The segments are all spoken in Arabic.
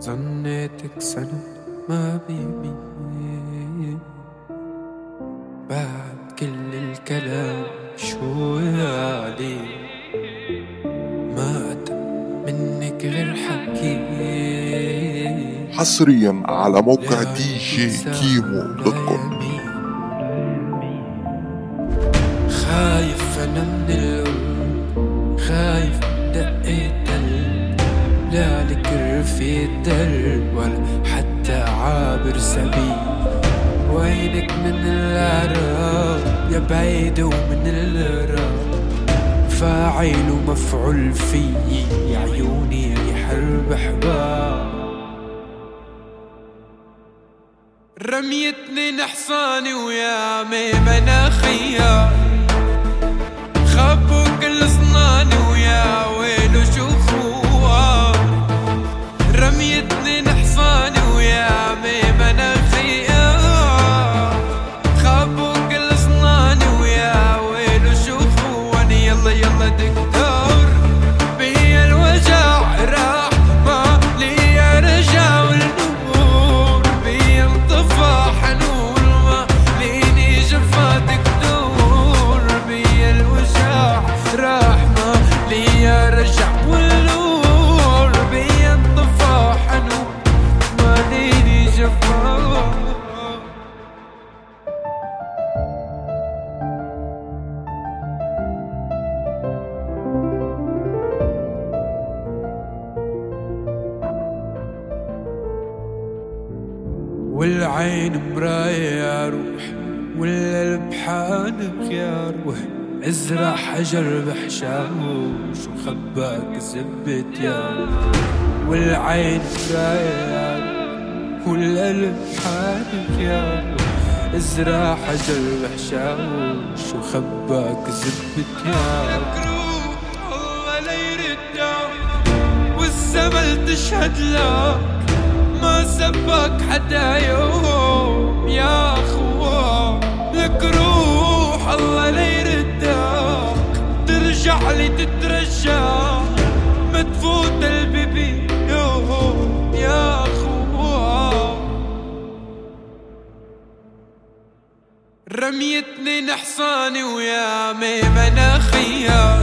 ظنيتك سنة ما بيبي بعد كل الكلام شو علي ما أتى منك غير حكي. حصريا على موقع دي جي كيمو دوت كوم. خايف أنا من القلب، خايف دقيت قلب، لا لك في الدرب ولا حتى عابر سبيل. وينك من العراق يا بعيد ومن الراب، فاعل ومفعول فيي يا عيوني يحرب حباب. رميتني نحصاني ويا ميمنة خيار، خبوا كل صناني ويا ويلو شو خوار. رميتني نحصاني ويا ميمنة خيار، خبوا كل صناني ويا ويلو شو خواني. يلا يلا دكتور بيا الوجع راح ما لي رجع والنور، بيا انطفى حنون ما ليني جفا دكتور. بيا الوجع راح ما لي رجع والنور، بيا انطفى حنون ما ليني جفا. والعين مراية يا روح والقلب حانق يا روح، ازرع حجر بحشاوش وخباك زبت يا روح. والعين مراية يا روح والقلب حانق يا روح، ازرع حجر بحشاوش وخباك زبت يا روح. الله لا يردك والزمن تشهد لك، ما سبك حدا يوم يا أخوة. لك روح الله لا يردك، ترجع لي تترجى ما تفوت البيبي يوم يا أخوة. رميتني نحصاني ويا ميمنة خيار،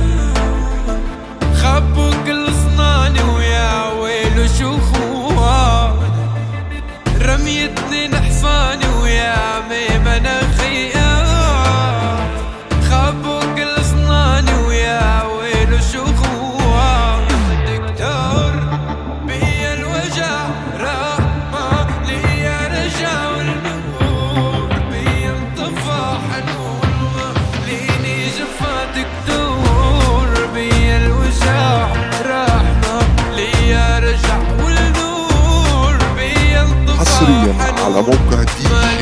خبوا كل صناني ويا ويلو شو خوار. رميتني نحصاني ويا ميمنة خيار، خبوا كل صناني ويا ويلو شو خوار. دكتور بيا الوجع راح ما لي رجع والنور، بيا انطفى حنون ما ليني جفا دكتور. بيا الوجع راح ما لي رجع والنور، بيا انطفى حصريا على موقع دي